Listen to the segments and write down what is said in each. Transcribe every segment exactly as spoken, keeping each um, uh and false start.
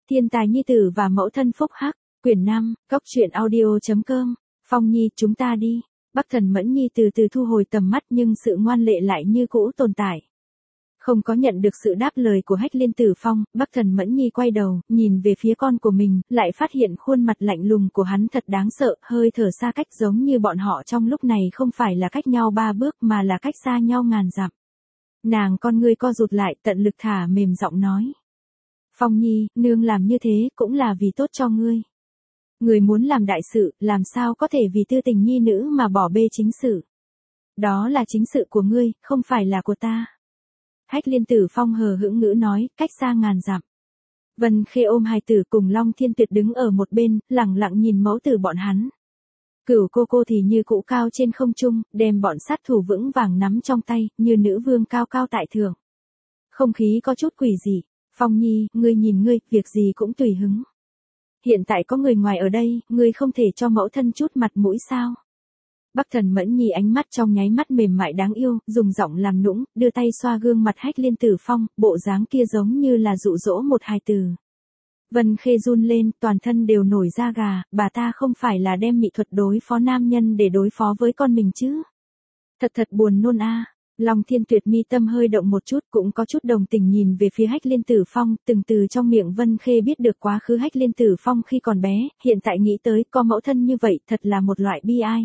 Thiên tài nhi tử và mẫu thân phúc hắc, quyển năm, góc truyện audio.com, Phong Nhi chúng ta đi. Bắc Thần Mẫn Nhi từ từ thu hồi tầm mắt nhưng sự ngoan lệ lại như cũ tồn tại. Không có nhận được sự đáp lời của Hách Liên Tử Phong, Bắc Thần Mẫn Nhi quay đầu, nhìn về phía con của mình, lại phát hiện khuôn mặt lạnh lùng của hắn thật đáng sợ, hơi thở xa cách giống như bọn họ trong lúc này không phải là cách nhau ba bước mà là cách xa nhau ngàn dặm. Nàng con ngươi co rụt lại, tận lực thả mềm giọng nói. Phong Nhi, nương làm như thế cũng là vì tốt cho ngươi. Người muốn làm đại sự, làm sao có thể vì tư tình nhi nữ mà bỏ bê chính sự. Đó là chính sự của ngươi, không phải là của ta. Hách Liên Tử Phong hờ hững ngữ nói, cách xa ngàn dặm. Vân Khê ôm hài tử cùng Long Thiên Tuyệt đứng ở một bên, lẳng lặng nhìn mẫu tử bọn hắn. Cửu cô cô thì như cũ cao trên không trung, đem bọn sát thủ vững vàng nắm trong tay, như nữ vương cao cao tại thượng. Không khí có chút quỷ dị. Phong Nhi, ngươi nhìn ngươi, việc gì cũng tùy hứng. Hiện tại có người ngoài ở đây, ngươi không thể cho mẫu thân chút mặt mũi sao? Bắc Thần Mẫn Nhi ánh mắt trong nháy mắt mềm mại đáng yêu, dùng giọng làm nũng, đưa tay xoa gương mặt Hách Liên Tử Phong, bộ dáng kia giống như là dụ dỗ một hài tử. Vân Khê run lên, toàn thân đều nổi da gà, bà ta không phải là đem mỹ thuật đối phó nam nhân để đối phó với con mình chứ? Thật thật buồn nôn a. Long Thiên Tuyệt mi tâm hơi động một chút, cũng có chút đồng tình nhìn về phía Hách Liên Tử Phong, từng từ trong miệng Vân Khê biết được quá khứ Hách Liên Tử Phong khi còn bé, hiện tại nghĩ tới có mẫu thân như vậy, thật là một loại bi ai.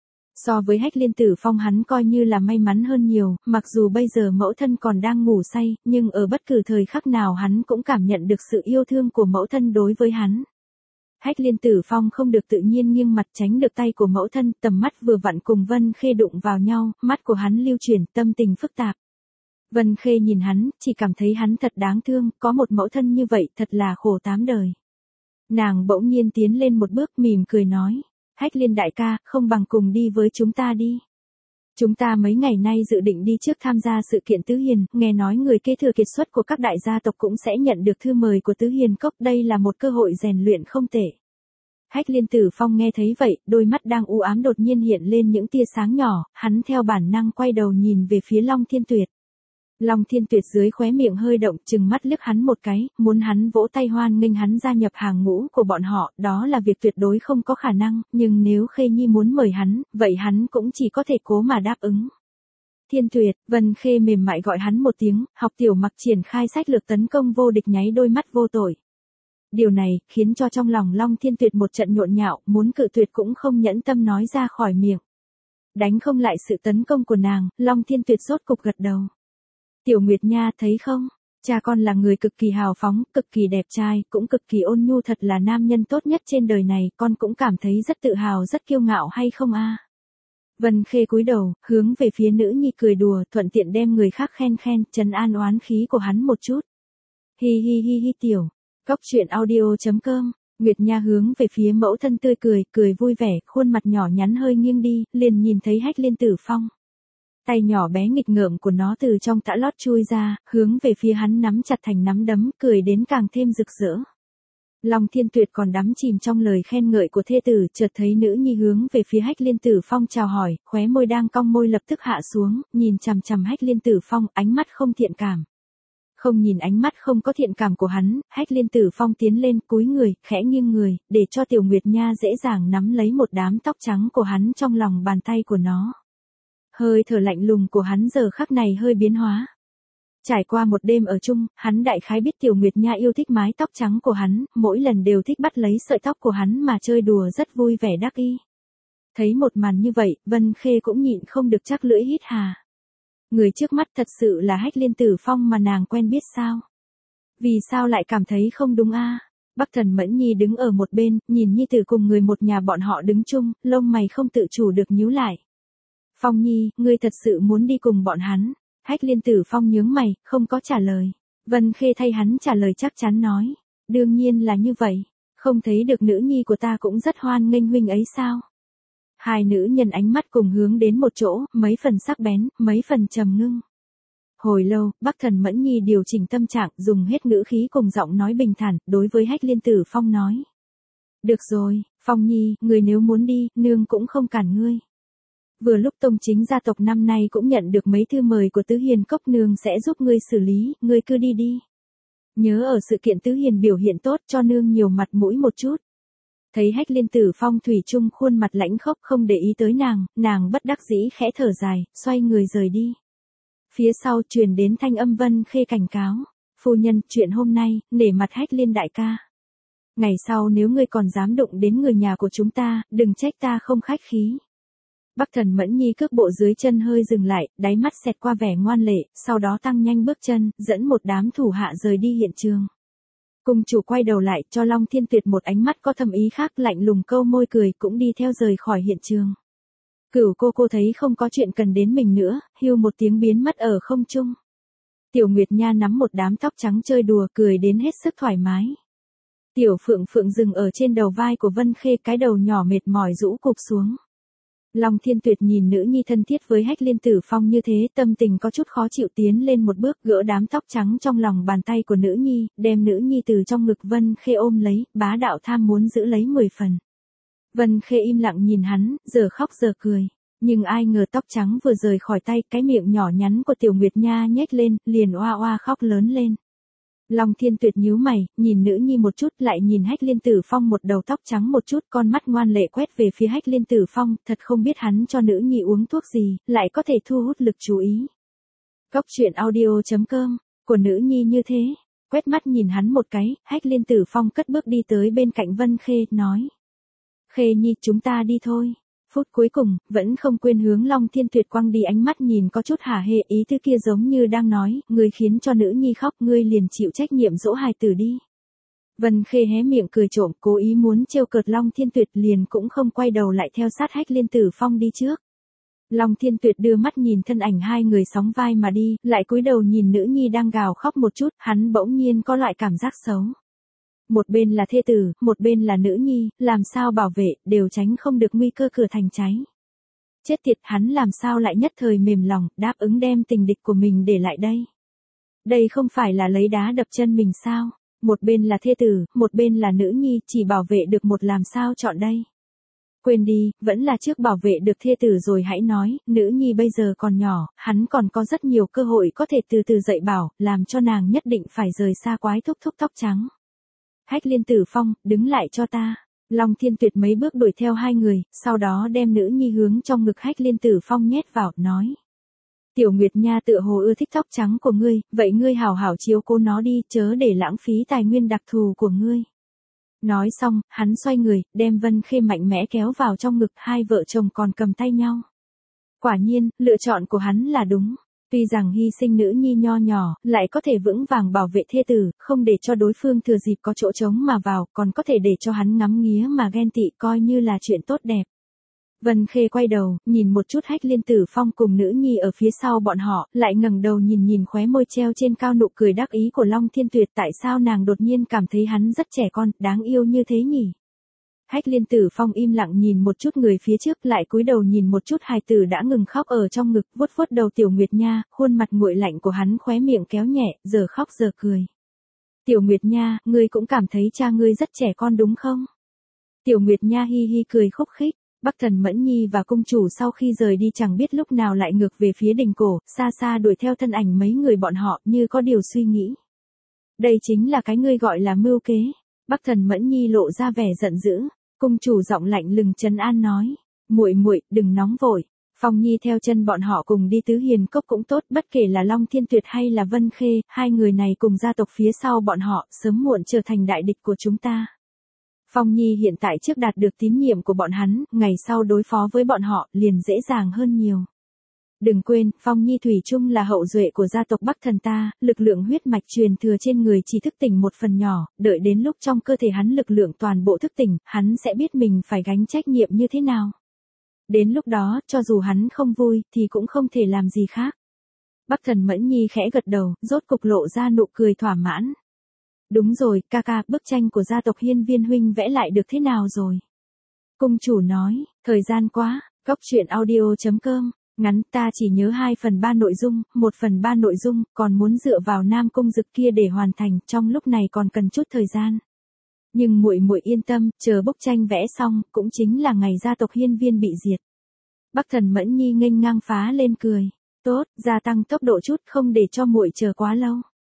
So với Hách Liên Tử Phong hắn coi như là may mắn hơn nhiều, mặc dù bây giờ mẫu thân còn đang ngủ say, nhưng ở bất cứ thời khắc nào hắn cũng cảm nhận được sự yêu thương của mẫu thân đối với hắn. Hách Liên Tử Phong không được tự nhiên nghiêng mặt tránh được tay của mẫu thân, tầm mắt vừa vặn cùng Vân Khê đụng vào nhau, mắt của hắn lưu chuyển, tâm tình phức tạp. Vân Khê nhìn hắn, chỉ cảm thấy hắn thật đáng thương, có một mẫu thân như vậy thật là khổ tám đời. Nàng bỗng nhiên tiến lên một bước mỉm cười nói, Hách Liên đại ca, không bằng cùng đi với chúng ta đi. Chúng ta mấy ngày nay dự định đi trước tham gia sự kiện Tứ Hiền, nghe nói người kế thừa kiệt xuất của các đại gia tộc cũng sẽ nhận được thư mời của Tứ Hiền Cốc, đây là một cơ hội rèn luyện không tệ. Hách Liên Tử Phong nghe thấy vậy, đôi mắt đang u ám đột nhiên hiện lên những tia sáng nhỏ, hắn theo bản năng quay đầu nhìn về phía Long Thiên Tuyệt. Long Thiên Tuyệt dưới khóe miệng hơi động, chừng mắt liếc hắn một cái, muốn hắn vỗ tay hoan nghênh hắn gia nhập hàng ngũ của bọn họ, đó là việc tuyệt đối không có khả năng, nhưng nếu Khê Nhi muốn mời hắn, vậy hắn cũng chỉ có thể cố mà đáp ứng. Thiên Tuyệt, Vân Khê mềm mại gọi hắn một tiếng, học tiểu mặc triển khai sách lược tấn công vô địch nháy đôi mắt vô tội. Điều này, khiến cho trong lòng Long Thiên Tuyệt một trận nhộn nhạo, muốn cự tuyệt cũng không nhẫn tâm nói ra khỏi miệng. Đánh không lại sự tấn công của nàng, Long Thiên Tuyệt rốt cục gật đầu. Tiểu Nguyệt Nha thấy không, cha con là người cực kỳ hào phóng, cực kỳ đẹp trai, cũng cực kỳ ôn nhu, thật là nam nhân tốt nhất trên đời này, con cũng cảm thấy rất tự hào rất kiêu ngạo hay không a? Vân Khê cúi đầu, hướng về phía nữ nhi cười đùa, thuận tiện đem người khác khen khen, trấn an oán khí của hắn một chút. Hi hi hi hi tiểu, góc truyện audio.com, Nguyệt Nha hướng về phía mẫu thân tươi cười, cười vui vẻ, khuôn mặt nhỏ nhắn hơi nghiêng đi, liền nhìn thấy Hách Liên Tử Phong. Tay nhỏ bé nghịch ngợm của nó từ trong tã lót chui ra, hướng về phía hắn nắm chặt thành nắm đấm, cười đến càng thêm rực rỡ. Long Thiên Tuyệt còn đắm chìm trong lời khen ngợi của thê tử, chợt thấy nữ nhi hướng về phía Hách Liên Tử Phong chào hỏi, khóe môi đang cong môi lập tức hạ xuống, nhìn chằm chằm Hách Liên Tử Phong, ánh mắt không thiện cảm. Không nhìn ánh mắt không có thiện cảm của hắn, Hách Liên Tử Phong tiến lên, cúi người, khẽ nghiêng người, để cho Tiểu Nguyệt Nha dễ dàng nắm lấy một đám tóc trắng của hắn trong lòng bàn tay của nó. Hơi thở lạnh lùng của hắn giờ khắc này hơi biến hóa. Trải qua một đêm ở chung, hắn đại khái biết Tiểu Nguyệt Nha yêu thích mái tóc trắng của hắn, mỗi lần đều thích bắt lấy sợi tóc của hắn mà chơi đùa rất vui vẻ đắc ý. Thấy một màn như vậy, Vân Khê cũng nhịn không được chắc lưỡi hít hà. Người trước mắt thật sự là Hách Liên Tử Phong mà nàng quen biết sao? Vì sao lại cảm thấy không đúng a? Bắc Thần Mẫn Nhi đứng ở một bên, nhìn nhi tử cùng người một nhà bọn họ đứng chung, lông mày không tự chủ được nhíu lại. Phong Nhi, ngươi thật sự muốn đi cùng bọn hắn? Hách Liên Tử Phong nhướng mày, không có trả lời. Vân Khê thay hắn trả lời chắc chắn nói. Đương nhiên là như vậy, không thấy được nữ nhi của ta cũng rất hoan nghênh huynh ấy sao? Hai nữ nhân ánh mắt cùng hướng đến một chỗ, mấy phần sắc bén, mấy phần trầm ngưng. Hồi lâu, Bắc Thần Mẫn Nhi điều chỉnh tâm trạng, dùng hết ngữ khí cùng giọng nói bình thản, đối với Hách Liên Tử Phong nói. Được rồi, Phong Nhi, người nếu muốn đi, nương cũng không cản ngươi. Vừa lúc tông chính gia tộc năm nay cũng nhận được mấy thư mời của Tứ Hiền Cốc, nương sẽ giúp ngươi xử lý, ngươi cứ đi đi. Nhớ ở sự kiện Tứ Hiền biểu hiện tốt cho nương nhiều mặt mũi một chút. Thấy Hách Liên Tử Phong thủy chung khuôn mặt lãnh khốc không để ý tới nàng, nàng bất đắc dĩ khẽ thở dài, xoay người rời đi. Phía sau truyền đến thanh âm Vân Khê cảnh cáo. Phu nhân, chuyện hôm nay, nể mặt Hách Liên đại ca. Ngày sau nếu ngươi còn dám đụng đến người nhà của chúng ta, đừng trách ta không khách khí. Bắc Thần Mẫn Nhi cước bộ dưới chân hơi dừng lại, đáy mắt xẹt qua vẻ ngoan lệ, sau đó tăng nhanh bước chân, dẫn một đám thủ hạ rời đi hiện trường. Cung chủ quay đầu lại, cho Long Thiên Tuyệt một ánh mắt có thâm ý khác, lạnh lùng câu môi cười, cũng đi theo rời khỏi hiện trường. Cửu cô cô thấy không có chuyện cần đến mình nữa, hưu một tiếng biến mất ở không trung. Tiểu Nguyệt Nha nắm một đám tóc trắng chơi đùa, cười đến hết sức thoải mái. Tiểu Phượng Phượng dừng ở trên đầu vai của Vân Khê, cái đầu nhỏ mệt mỏi rũ cụp xuống. Long Thiên Tuyệt nhìn nữ nhi thân thiết với Hách Liên Tử Phong như thế, tâm tình có chút khó chịu, tiến lên một bước gỡ đám tóc trắng trong lòng bàn tay của nữ nhi, đem nữ nhi từ trong ngực Vân Khê ôm lấy, bá đạo tham muốn giữ lấy mười phần. Vân Khê im lặng nhìn hắn, giờ khóc giờ cười. Nhưng ai ngờ tóc trắng vừa rời khỏi tay, cái miệng nhỏ nhắn của Tiểu Nguyệt Nha nhếch lên, liền oa oa khóc lớn lên. Long Thiên Tuyệt nhíu mày, nhìn nữ nhi một chút, lại nhìn Hách Liên Tử Phong một đầu tóc trắng một chút, con mắt ngoan lệ quét về phía Hách Liên Tử Phong, thật không biết hắn cho nữ nhi uống thuốc gì, lại có thể thu hút lực chú ý. Cốc truyện audio chấm com, của nữ nhi như thế, quét mắt nhìn hắn một cái, Hách Liên Tử Phong cất bước đi tới bên cạnh Vân Khê, nói. Khê Nhi, chúng ta đi thôi. Phút cuối cùng, vẫn không quên hướng Long Thiên Tuyệt quăng đi ánh mắt nhìn có chút hả hê, ý thứ kia giống như đang nói, ngươi khiến cho nữ nhi khóc, ngươi liền chịu trách nhiệm dỗ hài tử đi. Vân Khê hé miệng cười trộm, cố ý muốn trêu cợt Long Thiên Tuyệt, liền cũng không quay đầu lại theo sát Hách Liên Tử Phong đi trước. Long Thiên Tuyệt đưa mắt nhìn thân ảnh hai người sóng vai mà đi, lại cúi đầu nhìn nữ nhi đang gào khóc một chút, hắn bỗng nhiên có loại cảm giác xấu. Một bên là thê tử, một bên là nữ nhi, làm sao bảo vệ, đều tránh không được nguy cơ cửa thành cháy. Chết tiệt, hắn làm sao lại nhất thời mềm lòng, đáp ứng đem tình địch của mình để lại đây. Đây không phải là lấy đá đập chân mình sao? Một bên là thê tử, một bên là nữ nhi, chỉ bảo vệ được một làm sao chọn đây. Quên đi, vẫn là trước bảo vệ được thê tử rồi hãy nói, nữ nhi bây giờ còn nhỏ, hắn còn có rất nhiều cơ hội có thể từ từ dạy bảo, làm cho nàng nhất định phải rời xa quái thúc thúc tóc trắng. Hách Liên Tử Phong, đứng lại cho ta. Long Thiên Tuyệt mấy bước đuổi theo hai người, sau đó đem nữ nhi hướng trong ngực Hách Liên Tử Phong nhét vào, nói. Tiểu Nguyệt Nha tựa hồ ưa thích tóc trắng của ngươi, vậy ngươi hảo hảo chiếu cố nó đi, chớ để lãng phí tài nguyên đặc thù của ngươi. Nói xong, hắn xoay người, đem Vân Khê mạnh mẽ kéo vào trong ngực, hai vợ chồng còn cầm tay nhau. Quả nhiên, lựa chọn của hắn là đúng. Tuy rằng hy sinh nữ nhi nho nhỏ, lại có thể vững vàng bảo vệ thê tử, không để cho đối phương thừa dịp có chỗ trống mà vào, còn có thể để cho hắn ngắm nghía mà ghen tị, coi như là chuyện tốt đẹp. Vân Khê quay đầu, nhìn một chút Hách Liên Tử Phong cùng nữ nhi ở phía sau bọn họ, lại ngẩng đầu nhìn nhìn khóe môi treo trên cao nụ cười đắc ý của Long Thiên Tuyệt, tại sao nàng đột nhiên cảm thấy hắn rất trẻ con, đáng yêu như thế nhỉ? Hách Liên Tử Phong im lặng nhìn một chút người phía trước, lại cúi đầu nhìn một chút hài tử đã ngừng khóc ở trong ngực, vuốt vuốt đầu Tiểu Nguyệt Nha, khuôn mặt nguội lạnh của hắn khóe miệng kéo nhẹ, giờ khóc giờ cười. Tiểu Nguyệt Nha, ngươi cũng cảm thấy cha ngươi rất trẻ con đúng không? Tiểu Nguyệt Nha hi hi cười khúc khích. Bắc Thần Mẫn Nhi và cung chủ sau khi rời đi chẳng biết lúc nào lại ngược về phía đình cổ, xa xa đuổi theo thân ảnh mấy người bọn họ, như có điều suy nghĩ. Đây chính là cái ngươi gọi là mưu kế. Bắc Thần Mẫn Nhi lộ ra vẻ giận dữ, cung chủ giọng lạnh lùng trấn an nói, muội muội, đừng nóng vội. Phong Nhi theo chân bọn họ cùng đi Tứ Hiền Cốc cũng tốt, bất kể là Long Thiên Tuyệt hay là Vân Khê, hai người này cùng gia tộc phía sau bọn họ, sớm muộn trở thành đại địch của chúng ta. Phong Nhi hiện tại trước đạt được tín nhiệm của bọn hắn, ngày sau đối phó với bọn họ, liền dễ dàng hơn nhiều. Đừng quên, Phong Nhi thủy chung là hậu duệ của gia tộc Bắc Thần ta, lực lượng huyết mạch truyền thừa trên người chỉ thức tỉnh một phần nhỏ, đợi đến lúc trong cơ thể hắn lực lượng toàn bộ thức tỉnh, hắn sẽ biết mình phải gánh trách nhiệm như thế nào. Đến lúc đó, cho dù hắn không vui, thì cũng không thể làm gì khác. Bắc Thần Mẫn Nhi khẽ gật đầu, rốt cục lộ ra nụ cười thỏa mãn. Đúng rồi, ca ca, bức tranh của gia tộc Hiên Viên huynh vẽ lại được thế nào rồi? Cung chủ nói, thời gian quá, cốc truyện audio chấm com, ngắn ta chỉ nhớ hai phần ba nội dung, một phần ba nội dung, còn muốn dựa vào Nam Cung Dực kia để hoàn thành, trong lúc này còn cần chút thời gian. Nhưng muội muội yên tâm, chờ bức tranh vẽ xong, cũng chính là ngày gia tộc Hiên Viên bị diệt. Bắc Thần Mẫn Nhi nghênh ngang phá lên cười, tốt, gia tăng tốc độ chút không để cho muội chờ quá lâu.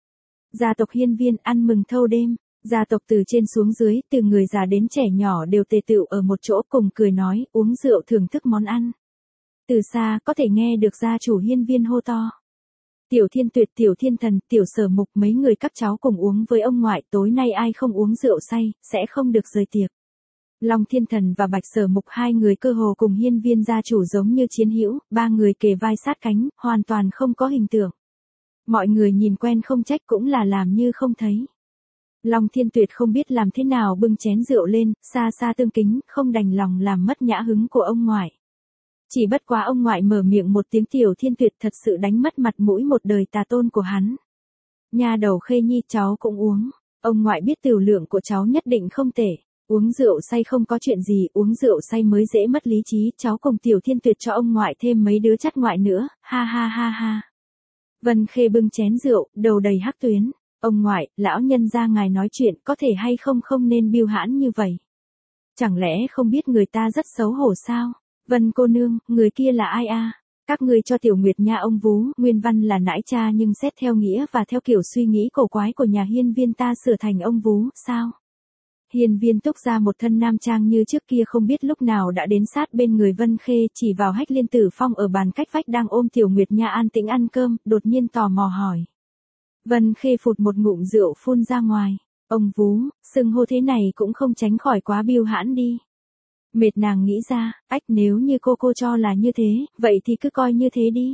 Gia tộc Hiên Viên ăn mừng thâu đêm, gia tộc từ trên xuống dưới, từ người già đến trẻ nhỏ đều tề tựu ở một chỗ cùng cười nói, uống rượu thưởng thức món ăn. Từ xa có thể nghe được gia chủ Hiên Viên hô to. Tiểu Thiên Tuyệt, Tiểu Thiên Thần, Tiểu Sở Mục mấy người các cháu cùng uống với ông ngoại, tối nay ai không uống rượu say, sẽ không được rời tiệc. Long Thiên Thần và Bạch Sở Mục hai người cơ hồ cùng Hiên Viên gia chủ giống như chiến hữu, ba người kề vai sát cánh, hoàn toàn không có hình tượng. Mọi người nhìn quen không trách cũng là làm như không thấy. Long Thiên Tuyệt không biết làm thế nào bưng chén rượu lên, xa xa tương kính, không đành lòng làm mất nhã hứng của ông ngoại. Chỉ bất quá ông ngoại mở miệng một tiếng Tiểu Thiên Tuyệt thật sự đánh mất mặt mũi một đời tà tôn của hắn. Nha đầu Khê Nhi, cháu cũng uống. Ông ngoại biết tiểu lượng của cháu nhất định không tệ. Uống rượu say không có chuyện gì, uống rượu say mới dễ mất lý trí, cháu cùng Tiểu Thiên Tuyệt cho ông ngoại thêm mấy đứa chắt ngoại nữa, ha ha ha ha. Vân Khê bưng chén rượu, đầu đầy hắc tuyến. Ông ngoại, lão nhân gia ngài nói chuyện có thể hay không không nên biêu hãn như vậy. Chẳng lẽ không biết người ta rất xấu hổ sao? Vân cô nương, người kia là ai a? Các ngươi cho Tiểu Nguyệt Nha ông vú, nguyên văn là nãi cha nhưng xét theo nghĩa và theo kiểu suy nghĩ cổ quái của nhà Hiên Viên ta sửa thành ông vú, sao? Hiên Viên Túc ra một thân nam trang như trước kia không biết lúc nào đã đến sát bên người Vân Khê, chỉ vào Hách Liên Tử Phong ở bàn cách vách đang ôm Tiểu Nguyệt Nha an tĩnh ăn cơm, đột nhiên tò mò hỏi. Vân Khê phụt một ngụm rượu phun ra ngoài, ông vú, xưng hô thế này cũng không tránh khỏi quá biêu hãn đi. Mệt nàng nghĩ ra, ách nếu như cô cô cho là như thế, vậy thì cứ coi như thế đi.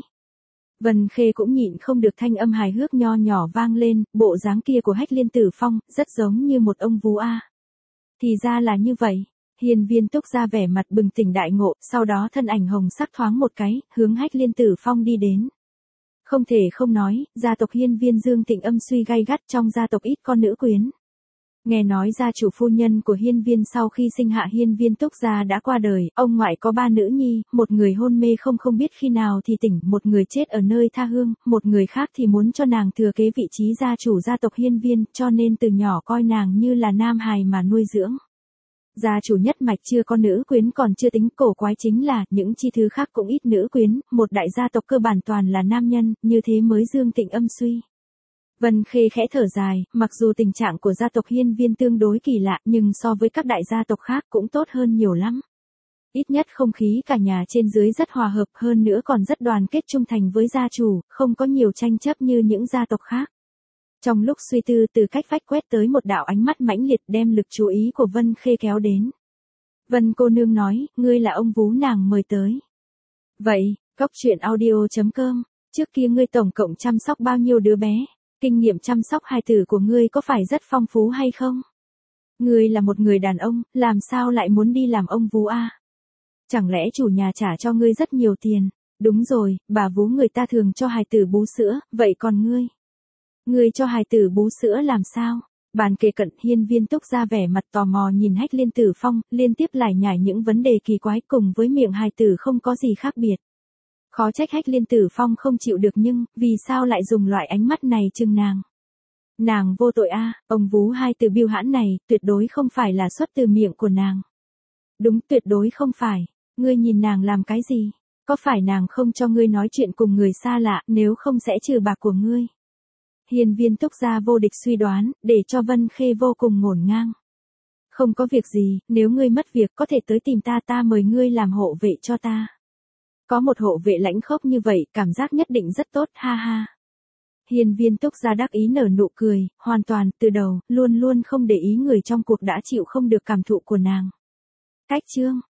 Vân Khê cũng nhịn không được thanh âm hài hước nho nhỏ vang lên, bộ dáng kia của Hách Liên Tử Phong, rất giống như một ông vú a. Thì ra là như vậy, Hiên Viên Túc ra vẻ mặt bừng tỉnh đại ngộ, sau đó thân ảnh hồng sắc thoáng một cái, hướng Hách Liên Tử Phong đi đến. Không thể không nói, gia tộc Hiên Viên Dương Tịnh âm suy gay gắt, trong gia tộc ít con nữ quyến. Nghe nói gia chủ phu nhân của Hiên Viên sau khi sinh hạ Hiên Viên Túc gia đã qua đời, ông ngoại có ba nữ nhi, một người hôn mê không không biết khi nào thì tỉnh, một người chết ở nơi tha hương, một người khác thì muốn cho nàng thừa kế vị trí gia chủ gia tộc Hiên Viên, cho nên từ nhỏ coi nàng như là nam hài mà nuôi dưỡng. Gia chủ nhất mạch chưa có nữ quyến còn chưa tính, cổ quái chính là những chi thứ khác cũng ít nữ quyến, một đại gia tộc cơ bản toàn là nam nhân, như thế mới Dương Tịnh âm suy. Vân Khê khẽ thở dài, mặc dù tình trạng của gia tộc Hiên Viên tương đối kỳ lạ nhưng so với các đại gia tộc khác cũng tốt hơn nhiều lắm. Ít nhất không khí cả nhà trên dưới rất hòa hợp, hơn nữa còn rất đoàn kết trung thành với gia chủ, không có nhiều tranh chấp như những gia tộc khác. Trong lúc suy tư, từ cách vách quét tới một đạo ánh mắt mãnh liệt đem lực chú ý của Vân Khê kéo đến. Vân cô nương nói, ngươi là ông vú nàng mời tới. Vậy, Cốc Truyện Audio chấm com, trước kia ngươi tổng cộng chăm sóc bao nhiêu đứa bé? Kinh nghiệm chăm sóc hài tử của ngươi có phải rất phong phú hay không? Ngươi là một người đàn ông, làm sao lại muốn đi làm ông vú a? Chẳng lẽ chủ nhà trả cho ngươi rất nhiều tiền? Đúng rồi, bà vú người ta thường cho hài tử bú sữa, vậy còn ngươi? Ngươi cho hài tử bú sữa làm sao? Bàn kề cận, Hiên Viên Túc ra vẻ mặt tò mò nhìn Hách Liên Tử Phong, liên tiếp lải nhải những vấn đề kỳ quái cùng với miệng hài tử không có gì khác biệt. Khó trách Hách Liên Tử Phong không chịu được nhưng, vì sao lại dùng loại ánh mắt này chừng nàng? Nàng vô tội a, ông vú hai từ biêu hãn này, tuyệt đối không phải là xuất từ miệng của nàng. Đúng, tuyệt đối không phải. Ngươi nhìn nàng làm cái gì? Có phải nàng không cho ngươi nói chuyện cùng người xa lạ, nếu không sẽ trừ bạc của ngươi? Hiên Viên Túc gia vô địch suy đoán, để cho Vân Khê vô cùng ngổn ngang. Không có việc gì, nếu ngươi mất việc có thể tới tìm ta, ta mời ngươi làm hộ vệ cho ta. Có một hộ vệ lãnh khốc như vậy, cảm giác nhất định rất tốt, ha ha. Hiên Viên Túc gia đắc ý nở nụ cười, hoàn toàn, từ đầu, luôn luôn không để ý người trong cuộc đã chịu không được cảm thụ của nàng. Cách chương.